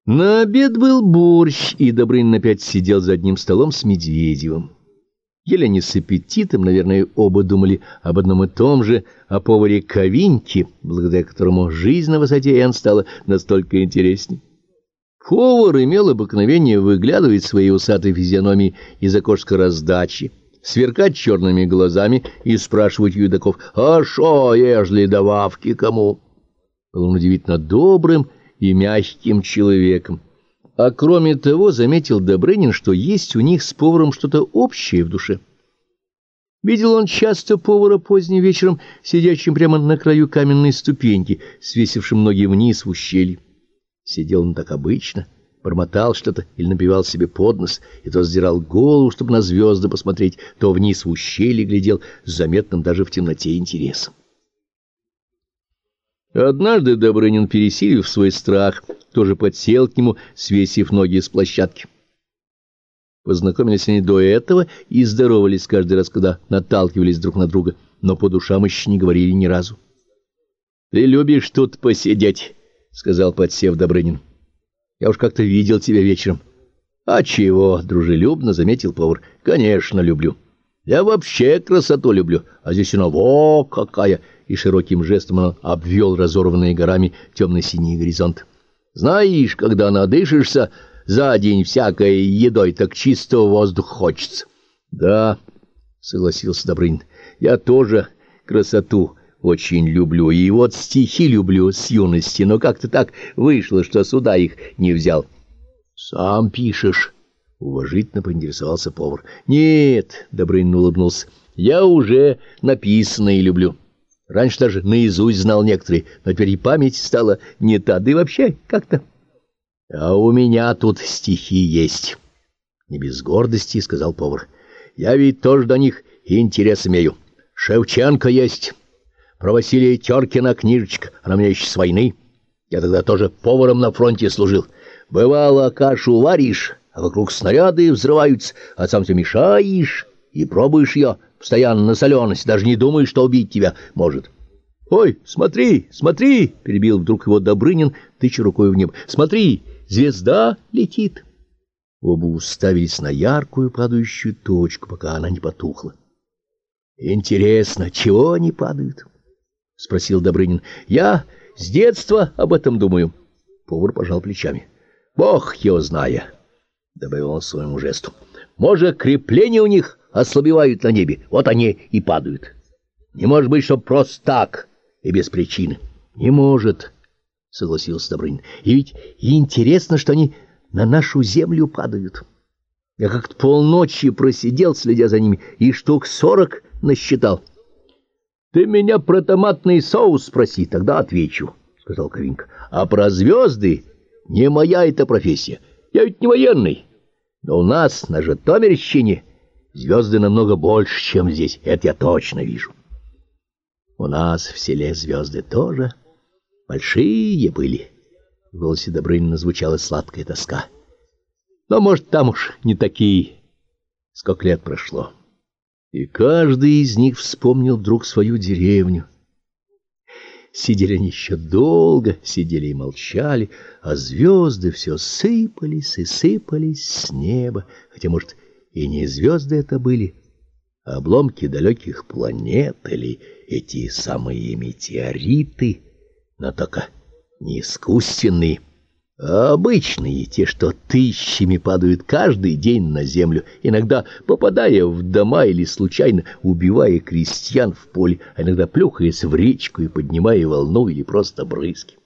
На обед был борщ, и Добрынин опять сидел за одним столом с Медведевым. Ели они с аппетитом, наверное, оба думали об одном и том же, о поваре Ковиньке, благодаря которому жизнь на высоте Н стала настолько интересней. Повар имел обыкновение выглядывать своей усатой физиономией из окошка раздачи, сверкать черными глазами и спрашивать у едоков: «А шо, ежели добавки кому?» Был он удивительно добрым и мягким человеком. А кроме того, заметил Добрынин, что есть у них с поваром что-то общее в душе. Видел он часто повара поздним вечером, сидящим прямо на краю каменной ступеньки, свесившим ноги вниз в ущелье. Сидел он так обычно, бормотал что-то или напевал себе под нос, и то сдирал голову, чтобы на звезды посмотреть, то вниз в ущелье глядел с заметным даже в темноте интересом. Однажды Добрынин, пересилив свой страх, тоже подсел к нему, свесив ноги с площадки. Познакомились они до этого и здоровались каждый раз, когда наталкивались друг на друга, но по душам еще не говорили ни разу. — Ты любишь тут посидеть, — сказал, подсев, Добрынин. — Я уж как-то видел тебя вечером. — А чего? — дружелюбно заметил повар. — Конечно, люблю. Я вообще красоту люблю, а здесь она во какая! И широким жестом он обвел разорванные горами темно-синий горизонт. Знаешь, когда надышишься за день всякой едой, так чистого воздуха хочется. — Да, — согласился Добрынин, — я тоже красоту очень люблю, и вот стихи люблю с юности, но как-то так вышло, что сюда их не взял. — Сам пишешь? — уважительно поинтересовался повар. — Нет, — Добрынин улыбнулся, — я уже написанное люблю. Раньше даже наизусть знал некоторые, но теперь и память стала не та, да и вообще как-то. — А у меня тут стихи есть, — не без гордости сказал повар. — Я ведь тоже до них интерес имею. Шевченко есть, про Василия Теркина книжечка, она у меня еще с войны. Я тогда тоже поваром на фронте служил. Бывало, кашу варишь, а вокруг снаряды взрываются, а сам все мешаешь и пробуешь ее постоянно на соленость, даже не думаешь, что убить тебя может. — Ой, смотри, смотри! — перебил вдруг его Добрынин, тыча рукой в небо. — Смотри, звезда летит. Оба уставились на яркую падающую точку, пока она не потухла. — Интересно, чего они падают? — спросил Добрынин. — Я с детства об этом думаю. Повар пожал плечами. — Бог его зная, — добавил он своему жесту. — Может, крепления у них ослабевают на небе, вот они и падают. Не может быть, что просто так и без причины. — Не может, — согласился Добрынин. — И ведь интересно, что они на нашу землю падают. Я как-то полночи просидел, следя за ними, и штук 40 насчитал. — Ты меня про томатный соус спроси, тогда отвечу, — сказал Ковинька. — А про звезды не моя эта профессия. Я ведь не военный. Но у нас на Житомирщине звезды намного больше, чем здесь. Это я точно вижу. У нас в селе звезды тоже большие были. В голосе Добрынина звучала сладкая тоска. Но, может, там уж не такие. Сколько лет прошло. И каждый из них вспомнил вдруг свою деревню. Сидели они еще долго, сидели и молчали, а звезды все сыпались и сыпались с неба, хотя, может, и не звезды это были, а обломки далеких планет или эти самые метеориты, но только не искусственные, а обычные, те, что тысячами падают каждый день на землю, иногда попадая в дома или случайно убивая крестьян в поле, а иногда плюхаясь в речку и поднимая волну или просто брызги.